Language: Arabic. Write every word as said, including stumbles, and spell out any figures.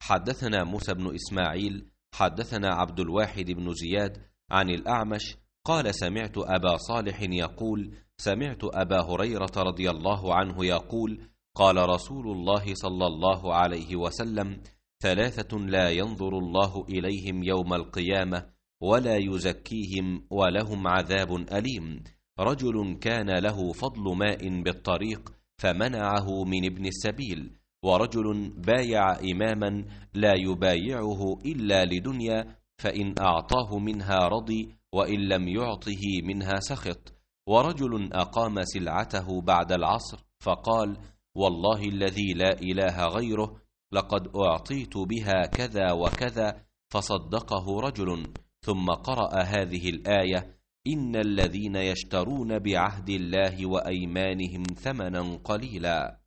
حدثنا موسى بن إسماعيل حدثنا عبد الواحد بن زياد عن الأعمش قال سمعت أبا صالح يقول سمعت أبا هريرة رضي الله عنه يقول قال رسول الله صلى الله عليه وسلم ثلاثة لا ينظر الله إليهم يوم القيامة ولا يزكيهم ولهم عذاب أليم رجل كان له فضل ماء بالطريق فمنعه من ابن السبيل ورجل بايع إماما لا يبايعه إلا لدنيا فإن أعطاه منها رضي وإن لم يعطه منها سخط ورجل أقام سلعته بعد العصر فقال والله الذي لا إله غيره لقد أعطيت بها كذا وكذا فصدقه رجل ثم قرأ هذه الآية إن الذين يشترون بعهد الله وأيمانهم ثمنا قليلا